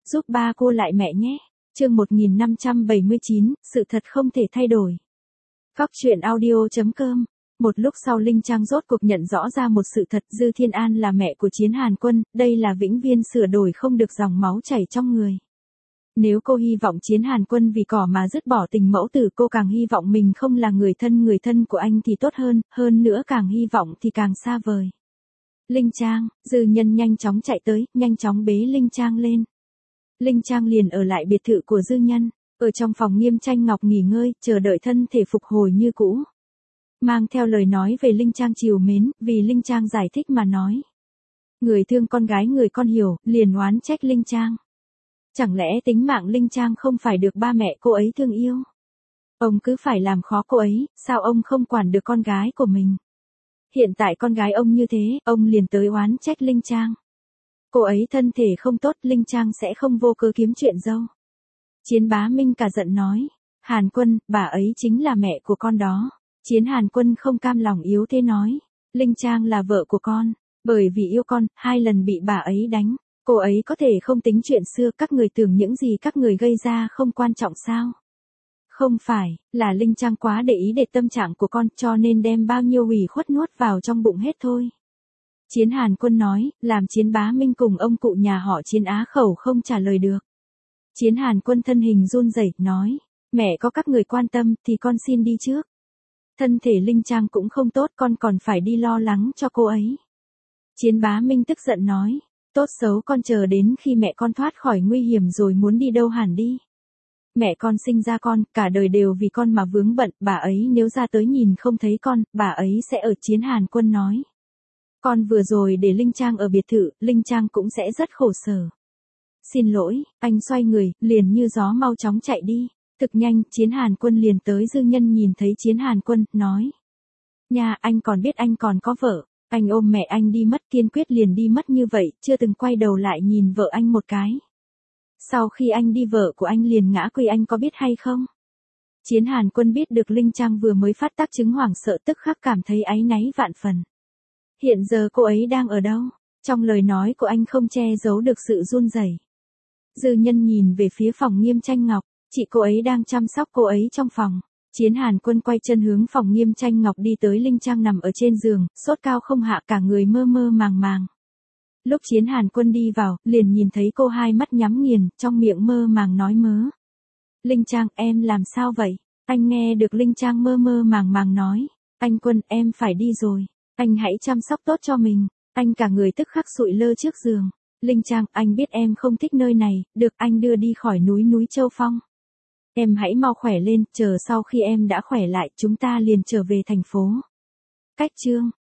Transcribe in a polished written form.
giúp ba cô lại mẹ nhé. Chương 1579, sự thật không thể thay đổi. Góc truyện audio.com. Một lúc sau Linh Trang rốt cuộc nhận rõ ra một sự thật, Dư Thiên An là mẹ của Chiến Hàn Quân, đây là vĩnh viễn sửa đổi không được dòng máu chảy trong người. Nếu cô hy vọng Chiến Hàn Quân vì cỏ mà dứt bỏ tình mẫu tử, cô càng hy vọng mình không là người thân của anh thì tốt hơn nữa càng hy vọng thì càng xa vời. Linh Trang, Dư Nhân nhanh chóng chạy tới, nhanh chóng bế Linh Trang lên. Linh Trang liền ở lại biệt thự của Dư Nhân, ở trong phòng Nghiêm Tranh Ngọc nghỉ ngơi, chờ đợi thân thể phục hồi như cũ. Mang theo lời nói về Linh Trang trìu mến, vì Linh Trang giải thích mà nói. Người thương con gái người con hiểu, liền oán trách Linh Trang. Chẳng lẽ tính mạng Linh Trang không phải được ba mẹ cô ấy thương yêu? Ông cứ phải làm khó cô ấy, sao ông không quản được con gái của mình? Hiện tại con gái ông như thế, ông liền tới oán trách Linh Trang. Cô ấy thân thể không tốt, Linh Trang sẽ không vô cớ kiếm chuyện dâu. Chiến Bá Minh cả giận nói. Hàn Quân, bà ấy chính là mẹ của con đó. Chiến Hàn Quân không cam lòng yếu thế nói. Linh Trang là vợ của con. Bởi vì yêu con, 2 lần bị bà ấy đánh. Cô ấy có thể không tính chuyện xưa, các người tưởng những gì các người gây ra không quan trọng sao? Không phải, là Linh Trang quá để ý để tâm trạng của con cho nên đem bao nhiêu ủy khuất nuốt vào trong bụng hết thôi. Chiến Hàn Quân nói, làm Chiến Bá Minh cùng ông cụ nhà họ Chiến á khẩu không trả lời được. Chiến Hàn Quân thân hình run rẩy nói, mẹ có các người quan tâm thì con xin đi trước. Thân thể Linh Trang cũng không tốt, con còn phải đi lo lắng cho cô ấy. Chiến Bá Minh tức giận nói, tốt xấu con chờ đến khi mẹ con thoát khỏi nguy hiểm rồi muốn đi đâu hẳn đi. Mẹ con sinh ra con, cả đời đều vì con mà vướng bận, bà ấy nếu ra tới nhìn không thấy con, bà ấy sẽ ở. Chiến Hàn Quân nói. Con vừa rồi để Linh Trang ở biệt thự, Linh Trang cũng sẽ rất khổ sở. Xin lỗi, anh xoay người, liền như gió mau chóng chạy đi. Thực nhanh, Chiến Hàn Quân liền tới. Dư Nhân nhìn thấy Chiến Hàn Quân, nói. Nha, anh còn biết anh còn có vợ. Anh ôm mẹ anh đi mất, kiên quyết liền đi mất như vậy, chưa từng quay đầu lại nhìn vợ anh một cái. Sau khi anh đi vợ của anh liền ngã quỵ, anh có biết hay không? Chiến Hàn Quân biết được Linh Trang vừa mới phát tác chứng hoảng sợ, tức khắc cảm thấy áy náy vạn phần. Hiện giờ cô ấy đang ở đâu? Trong lời nói của anh không che giấu được sự run rẩy. Dư Nhân nhìn về phía phòng Nghiêm Tranh Ngọc, chị cô ấy đang chăm sóc cô ấy trong phòng. Chiến Hàn Quân quay chân hướng phòng Nghiêm Tranh Ngọc đi tới. Linh Trang nằm ở trên giường, sốt cao không hạ, cả người mơ mơ màng màng. Lúc Chiến Hàn Quân đi vào, liền nhìn thấy cô hai mắt nhắm nghiền, trong miệng mơ màng nói mớ. Linh Trang, em làm sao vậy? Anh nghe được Linh Trang mơ mơ màng màng nói. Anh Quân, em phải đi rồi. Anh hãy chăm sóc tốt cho mình. Anh cả người tức khắc sụi lơ trước giường. Linh Trang, anh biết em không thích nơi này, được anh đưa đi khỏi núi Châu Phong. Em hãy mau khỏe lên, chờ sau khi em đã khỏe lại, chúng ta liền trở về thành phố. Cách chương